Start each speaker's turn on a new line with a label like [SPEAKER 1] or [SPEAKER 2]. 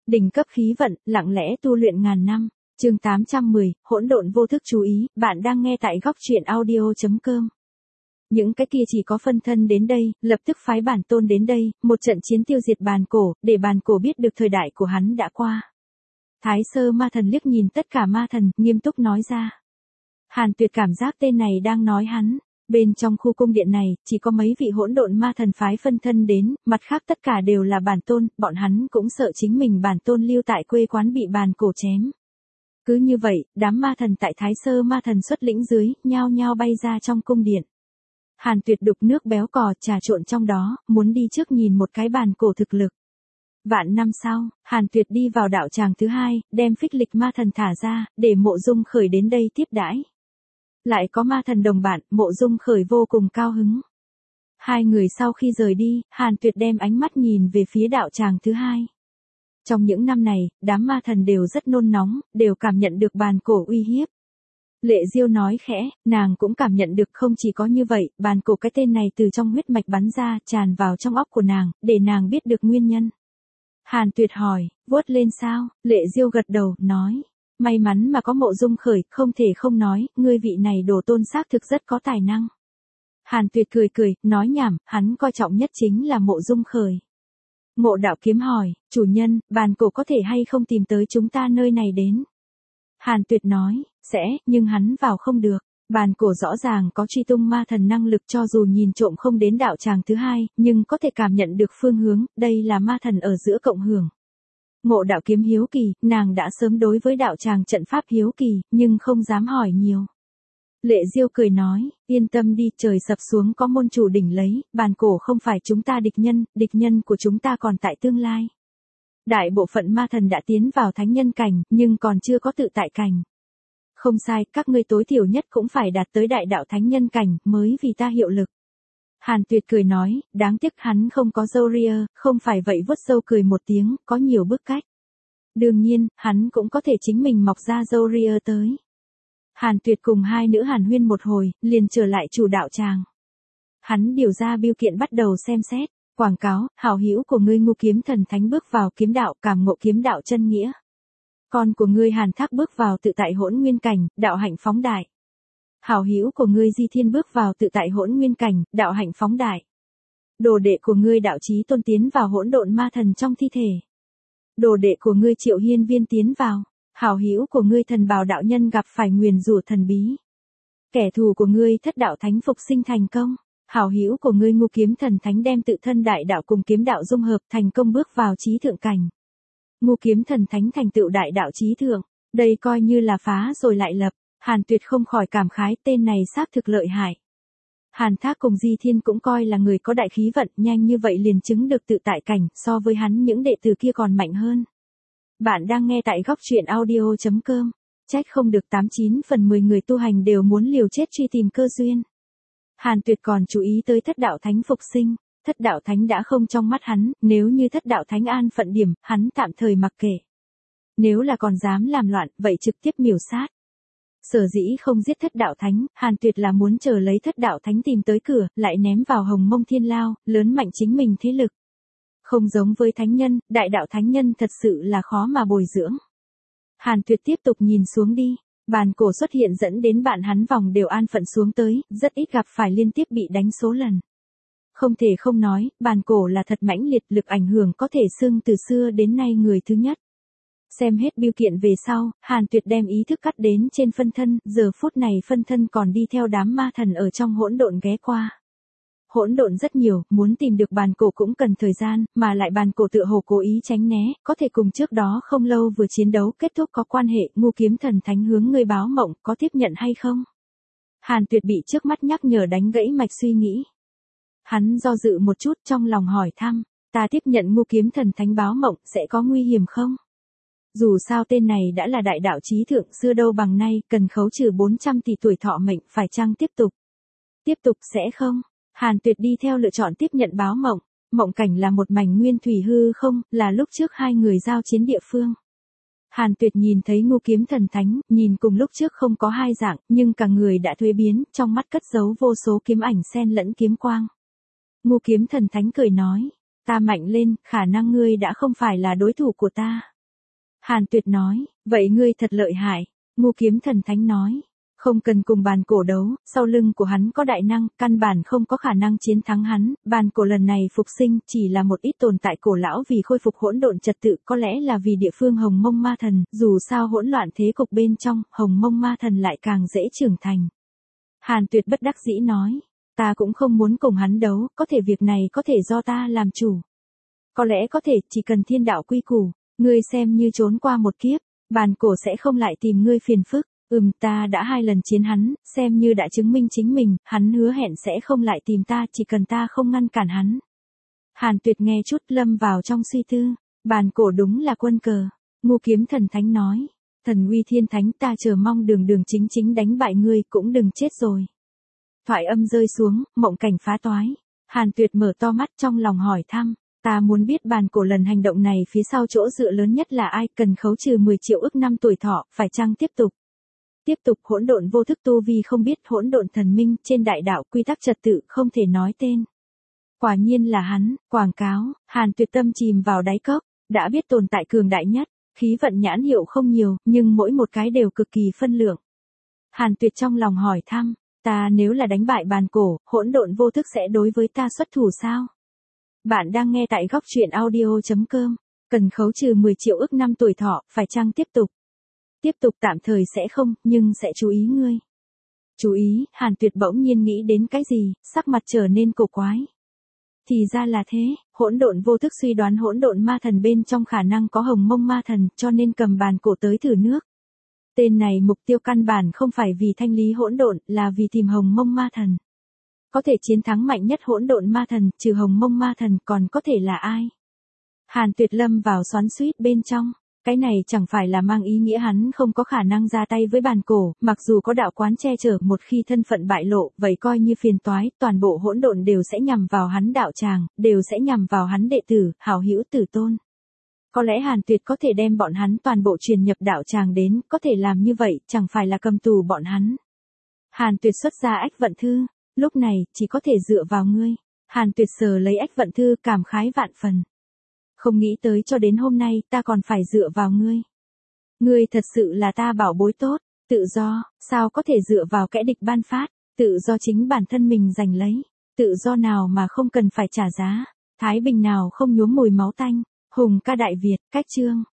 [SPEAKER 1] Đỉnh cấp khí vận, lặng lẽ tu luyện ngàn năm. Chương 810, hỗn độn vô thức chú ý, bạn đang nghe tại góc truyện audio.com. Những cái kia chỉ có phân thân đến đây, lập tức phái bản tôn đến đây, một trận chiến tiêu diệt bàn cổ, để bàn cổ biết được thời đại của hắn đã qua. Thái Sơ Ma Thần liếc nhìn tất cả ma thần, nghiêm túc nói ra. Hàn Tuyệt cảm giác tên này đang nói hắn. Bên trong khu cung điện này, chỉ có mấy vị hỗn độn ma thần phái phân thân đến, mặt khác tất cả đều là bản tôn, bọn hắn cũng sợ chính mình bản tôn lưu tại quê quán bị bàn cổ chém. Cứ như vậy, đám ma thần tại Thái Sơ Ma Thần xuất lĩnh dưới, nhao nhao bay ra trong cung điện. Hàn Tuyệt đục nước béo cò trà trộn trong đó, muốn đi trước nhìn một cái bàn cổ thực lực. Vạn năm sau, Hàn Tuyệt đi vào đạo tràng thứ hai, đem phích lịch ma thần thả ra, để Mộ Dung Khởi đến đây tiếp đãi. Lại có ma thần đồng bạn, Mộ Dung Khởi vô cùng cao hứng. Hai người sau khi rời đi, Hàn Tuyệt đem ánh mắt nhìn về phía đạo tràng thứ hai. Trong những năm này, đám ma thần đều rất nôn nóng, đều cảm nhận được bàn cổ uy hiếp. Lệ Diêu nói khẽ, nàng cũng cảm nhận được không chỉ có như vậy, bàn cổ cái tên này từ trong huyết mạch bắn ra, tràn vào trong óc của nàng, để nàng biết được nguyên nhân. Hàn Tuyệt hỏi, vuốt lên sao? Lệ Diêu gật đầu, nói. May mắn mà có Mộ Dung Khởi, không thể không nói, ngươi vị này đồ tôn xác thực rất có tài năng. Hàn Tuyệt cười, nói nhảm, hắn coi trọng nhất chính là Mộ Dung Khởi. Ngộ Đạo Kiếm hỏi, chủ nhân, bàn cổ có thể hay không tìm tới chúng ta nơi này đến? Hàn Tuyệt nói, sẽ, nhưng hắn vào không được. Bàn cổ rõ ràng có truy tung ma thần năng lực cho dù nhìn trộm không đến đạo tràng thứ hai, nhưng có thể cảm nhận được phương hướng, đây là ma thần ở giữa cộng hưởng. Ngộ Đạo Kiếm hiếu kỳ, nàng đã sớm đối với đạo tràng trận pháp hiếu kỳ, nhưng không dám hỏi nhiều. Lệ Diêu cười nói, yên tâm đi, trời sập xuống có môn chủ đỉnh lấy, bàn cổ không phải chúng ta địch nhân của chúng ta còn tại tương lai. Đại bộ phận ma thần đã tiến vào thánh nhân cảnh, nhưng còn chưa có tự tại cảnh. Không sai, các ngươi tối thiểu nhất cũng phải đạt tới đại đạo thánh nhân cảnh, mới vì ta hiệu lực. Hàn Tuyệt cười nói, đáng tiếc hắn không có râu ria, không phải vậy vuốt râu cười một tiếng, có nhiều bước cách. Đương nhiên, hắn cũng có thể chính mình mọc ra râu ria tới. Hàn Tuyệt cùng hai nữ hàn huyên một hồi, liền trở lại chủ đạo tràng. Hắn điều ra bưu kiện bắt đầu xem xét, quảng cáo, hảo hữu của ngươi Ngũ Kiếm Thần Thánh bước vào kiếm đạo, cảm ngộ kiếm đạo chân nghĩa. Con của ngươi Hàn Thác bước vào tự tại hỗn nguyên cảnh, đạo hạnh phóng đại. Hảo hữu của ngươi Di Thiên bước vào tự tại hỗn nguyên cảnh, đạo hạnh phóng đại. Đồ đệ của ngươi Đạo Chí Tôn tiến vào hỗn độn ma thần trong thi thể. Đồ đệ của ngươi Triệu Hiên Viên tiến vào. Hảo hữu của ngươi Thần Bào đạo nhân gặp phải nguyền rủa thần bí. Kẻ thù của ngươi Thất Đạo Thánh phục sinh thành công. Hảo hữu của ngươi Ngũ Kiếm Thần Thánh đem tự thân đại đạo cùng kiếm đạo dung hợp thành công bước vào chí thượng cảnh. Ngũ Kiếm Thần Thánh thành tựu đại đạo chí thượng, đây coi như là phá rồi lại lập. Hàn Tuyệt không khỏi cảm khái, tên này xác thực lợi hại. Hàn Thác cùng Di Thiên cũng coi là người có đại khí vận, nhanh như vậy liền chứng được tự tại cảnh, so với hắn những đệ tử kia còn mạnh hơn. Bạn đang nghe tại góc truyện audio.com. Trách không được 89 phần 10 người tu hành đều muốn liều chết truy tìm cơ duyên. Hàn Tuyệt còn chú ý tới Thất Đạo Thánh phục sinh. Thất Đạo Thánh đã không trong mắt hắn, nếu như Thất Đạo Thánh an phận điểm, hắn tạm thời mặc kệ. Nếu là còn dám làm loạn, vậy trực tiếp miểu sát. Sở dĩ không giết Thất Đạo Thánh, Hàn Tuyệt là muốn chờ lấy Thất Đạo Thánh tìm tới cửa, lại ném vào Hồng Mông Thiên Lao, lớn mạnh chính mình thế lực. Không giống với thánh nhân, đại đạo thánh nhân thật sự là khó mà bồi dưỡng. Hàn Tuyệt tiếp tục nhìn xuống đi, bàn cổ xuất hiện dẫn đến bạn hắn vòng đều an phận xuống tới, rất ít gặp phải liên tiếp bị đánh số lần. Không thể không nói, bàn cổ là thật mãnh liệt, lực ảnh hưởng có thể xưng từ xưa đến nay người thứ nhất. Xem hết bưu kiện về sau, Hàn Tuyệt đem ý thức cắt đến trên phân thân, giờ phút này phân thân còn đi theo đám ma thần ở trong hỗn độn ghé qua. Hỗn độn rất nhiều, muốn tìm được bàn cổ cũng cần thời gian, mà lại bàn cổ tựa hồ cố ý tránh né, có thể cùng trước đó không lâu vừa chiến đấu kết thúc có quan hệ. Ngũ Kiếm Thần Thánh hướng ngươi báo mộng, có tiếp nhận hay không? Hàn Tuyệt bị trước mắt nhắc nhở đánh gãy mạch suy nghĩ. Hắn do dự một chút trong lòng hỏi thăm, ta tiếp nhận Ngũ Kiếm Thần Thánh báo mộng sẽ có nguy hiểm không? Dù sao tên này đã là đại đạo chí thượng, xưa đâu bằng nay, cần khấu trừ 400 tỷ tuổi thọ mệnh, phải chăng tiếp tục? Tiếp tục sẽ không? Hàn Tuyệt đi theo lựa chọn tiếp nhận báo mộng. Mộng cảnh là một mảnh nguyên thủy hư không, là lúc trước hai người giao chiến địa phương. Hàn Tuyệt nhìn thấy Ngũ Kiếm Thần Thánh, nhìn cùng lúc trước không có hai dạng, nhưng cả người đã thuế biến, trong mắt cất giấu vô số kiếm ảnh xen lẫn kiếm quang. Ngũ Kiếm Thần Thánh cười nói, ta mạnh lên, khả năng ngươi đã không phải là đối thủ của ta. Hàn Tuyệt nói, vậy ngươi thật lợi hại. Ngô Kiếm Thần Thánh nói, không cần cùng bàn cổ đấu, sau lưng của hắn có đại năng, căn bản không có khả năng chiến thắng hắn, bàn cổ lần này phục sinh chỉ là một ít tồn tại cổ lão vì khôi phục hỗn độn trật tự, có lẽ là vì địa phương Hồng Mông Ma Thần, dù sao hỗn loạn thế cục bên trong, Hồng Mông Ma Thần lại càng dễ trưởng thành. Hàn Tuyệt bất đắc dĩ nói, ta cũng không muốn cùng hắn đấu, có thể việc này có thể do ta làm chủ. Có lẽ có thể, chỉ cần thiên đạo quy củ, ngươi xem như trốn qua một kiếp, bàn cổ sẽ không lại tìm ngươi phiền phức. Ta đã 2 lần chiến hắn, xem như đã chứng minh chính mình, hắn hứa hẹn sẽ không lại tìm ta, chỉ cần ta không ngăn cản hắn. Hàn Tuyệt nghe chút lâm vào trong suy tư, bàn cổ đúng là quân cờ. Ngô Kiếm Thần Thánh nói, thần uy thiên thánh, ta chờ mong đường đường chính chính đánh bại ngươi, cũng đừng chết rồi. Thoại âm rơi xuống, mộng cảnh phá toái. Hàn Tuyệt mở to mắt trong lòng hỏi thăm, ta muốn biết bàn cổ lần hành động này phía sau chỗ dựa lớn nhất là ai, cần khấu trừ 10 triệu ức năm tuổi thọ, phải chăng tiếp tục? Tiếp tục hỗn độn vô thức tu vi không biết hỗn độn thần minh, trên đại đạo quy tắc trật tự không thể nói tên. Quả nhiên là hắn, quảng cáo. Hàn Tuyệt tâm chìm vào đáy cốc, đã biết tồn tại cường đại nhất, khí vận nhãn hiệu không nhiều, nhưng mỗi một cái đều cực kỳ phân lượng. Hàn Tuyệt trong lòng hỏi thăm, ta nếu là đánh bại bàn cổ, hỗn độn vô thức sẽ đối với ta xuất thủ sao? Bạn đang nghe tại góc truyện audio.com, cần khấu trừ 10 triệu ức năm tuổi thọ, phải chăng tiếp tục? Tiếp tục tạm thời sẽ không, nhưng sẽ chú ý ngươi. Chú ý, Hàn Tuyệt bỗng nhiên nghĩ đến cái gì, sắc mặt trở nên cổ quái. Thì ra là thế, hỗn độn vô thức suy đoán hỗn độn ma thần bên trong khả năng có Hồng Mông Ma Thần, cho nên cầm bàn cổ tới thử nước. Tên này mục tiêu căn bản không phải vì thanh lý hỗn độn, là vì tìm Hồng Mông Ma Thần. Có thể chiến thắng mạnh nhất hỗn độn ma thần, trừ Hồng Mông Ma Thần còn có thể là ai? Hàn Tuyệt lâm vào xoắn xuýt bên trong. Cái này chẳng phải là mang ý nghĩa hắn không có khả năng ra tay với bàn cổ, mặc dù có đạo quán che chở, một khi thân phận bại lộ, vậy coi như phiền toái, toàn bộ hỗn độn đều sẽ nhằm vào hắn đạo tràng, đều sẽ nhằm vào hắn đệ tử, hảo hữu tử tôn. Có lẽ Hàn Tuyệt có thể đem bọn hắn toàn bộ truyền nhập đạo tràng đến, có thể làm như vậy, chẳng phải là cầm tù bọn hắn. Hàn Tuyệt xuất ra ách vận thư, lúc này, chỉ có thể dựa vào ngươi. Hàn Tuyệt sờ lấy ách vận thư, cảm khái vạn phần. Không nghĩ tới cho đến hôm nay ta còn phải dựa vào ngươi. Ngươi thật sự là ta bảo bối tốt, tự do, sao có thể dựa vào kẻ địch ban phát, tự do chính bản thân mình giành lấy, tự do nào mà không cần phải trả giá, thái bình nào không nhuốm mùi máu tanh, hùng ca Đại Việt, cách chương.